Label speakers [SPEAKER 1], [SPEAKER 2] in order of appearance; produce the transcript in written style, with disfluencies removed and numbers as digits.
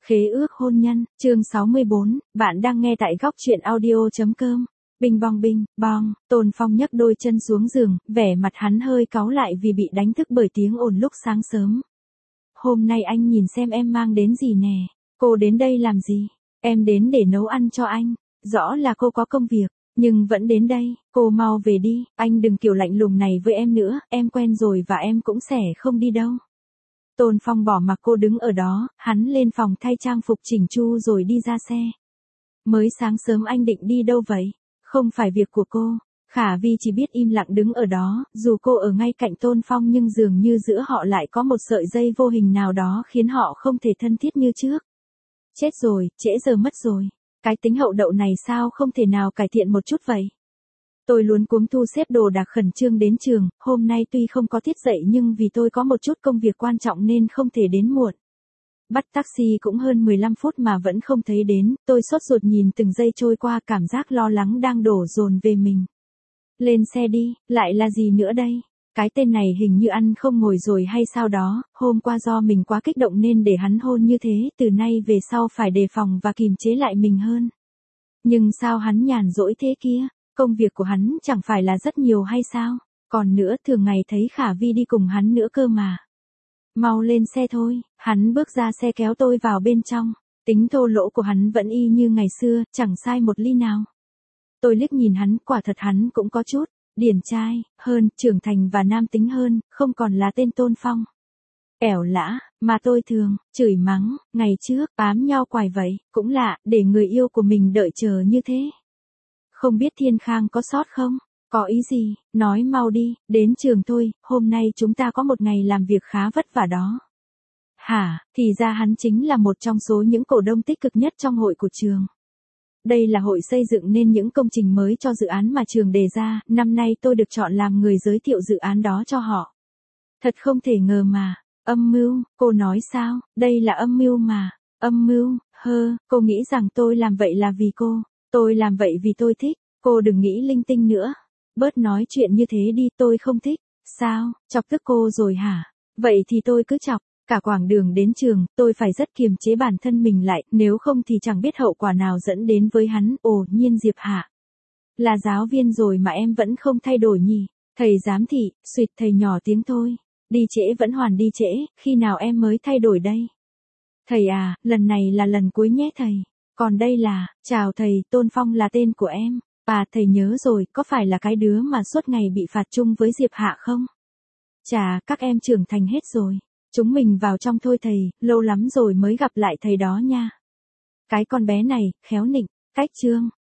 [SPEAKER 1] Khế ước hôn nhân, chương 64, bạn đang nghe tại góc truyện audio.com. Bing bong bing, bong, Tôn Phong nhấc đôi chân xuống giường, vẻ mặt hắn hơi cáu lại vì bị đánh thức bởi tiếng ồn lúc sáng sớm. Hôm nay anh nhìn xem em mang đến gì nè, cô đến đây làm gì? Em đến để nấu ăn cho anh, rõ là cô có công việc, nhưng vẫn đến đây, cô mau về đi, anh đừng kiểu lạnh lùng này với em nữa, em quen rồi và em cũng sẽ không đi đâu. Tôn Phong bỏ mặc cô đứng ở đó, hắn lên phòng thay trang phục chỉnh chu rồi đi ra xe. Mới sáng sớm anh định đi đâu vậy? Không phải việc của cô. Khả Vi chỉ biết im lặng đứng ở đó, dù cô ở ngay cạnh Tôn Phong nhưng dường như giữa họ lại có một sợi dây vô hình nào đó khiến họ không thể thân thiết như trước. Chết rồi, trễ giờ mất rồi. Cái tính hậu đậu này sao không thể nào cải thiện một chút vậy? Tôi luống cuống thu xếp đồ đạc khẩn trương đến trường, hôm nay tuy không có tiết dạy nhưng vì tôi có một chút công việc quan trọng nên không thể đến muộn. Bắt taxi cũng hơn 15 phút mà vẫn không thấy đến, tôi sốt ruột nhìn từng giây trôi qua, cảm giác lo lắng đang đổ dồn về mình. Lên xe đi, lại là gì nữa đây? Cái tên này hình như ăn không ngồi rồi hay sao đó, hôm qua do mình quá kích động nên để hắn hôn như thế, từ nay về sau phải đề phòng và kìm chế lại mình hơn. Nhưng sao hắn nhàn rỗi thế kia? Công việc của hắn chẳng phải là rất nhiều hay sao? Còn nữa thường ngày thấy Khả Vi đi cùng hắn nữa cơ mà. Mau lên xe thôi, hắn bước ra xe kéo tôi vào bên trong. Tính thô lỗ của hắn vẫn y như ngày xưa, chẳng sai một ly nào. Tôi liếc nhìn hắn, quả thật hắn cũng có chút điển trai hơn, trưởng thành và nam tính hơn, không còn là tên Tôn Phong ẻo lả mà tôi thường chửi mắng ngày trước, bám nhau quài vậy, cũng lạ, để người yêu của mình đợi chờ như thế. Không biết Thiên Khang có sót không? Có ý gì? Nói mau đi, đến trường thôi, hôm nay chúng ta có một ngày làm việc khá vất vả đó. Hả, thì ra hắn chính là một trong số những cổ đông tích cực nhất trong hội của trường. Đây là hội xây dựng nên những công trình mới cho dự án mà trường đề ra, năm nay tôi được chọn làm người giới thiệu dự án đó cho họ. Thật không thể ngờ mà. Âm mưu, cô nói sao? Đây là âm mưu mà. Âm mưu, cô nghĩ rằng tôi làm vậy là vì cô. Tôi làm vậy vì tôi thích. Cô đừng nghĩ linh tinh nữa. Bớt nói chuyện như thế đi, tôi không thích. Sao, chọc tức cô rồi hả? Vậy thì tôi cứ chọc. Cả quãng đường đến trường, tôi phải rất kiềm chế bản thân mình lại, nếu không thì chẳng biết hậu quả nào dẫn đến với hắn. Ồ, Nhiên Diệp hả? Là giáo viên rồi mà em vẫn không thay đổi nhỉ? Thầy giám thị, suýt thầy nhỏ tiếng thôi. Đi trễ vẫn hoàn đi trễ, khi nào em mới thay đổi đây? Thầy à, lần này là lần cuối nhé thầy. Còn đây là, chào thầy, Tôn Phong là tên của em. À, thầy nhớ rồi, có phải là cái đứa mà suốt ngày bị phạt chung với Diệp Hạ không? Chà, các em trưởng thành hết rồi. Chúng mình vào trong thôi thầy, lâu lắm rồi mới gặp lại thầy đó nha. Cái con bé này, khéo nịnh, cách trương,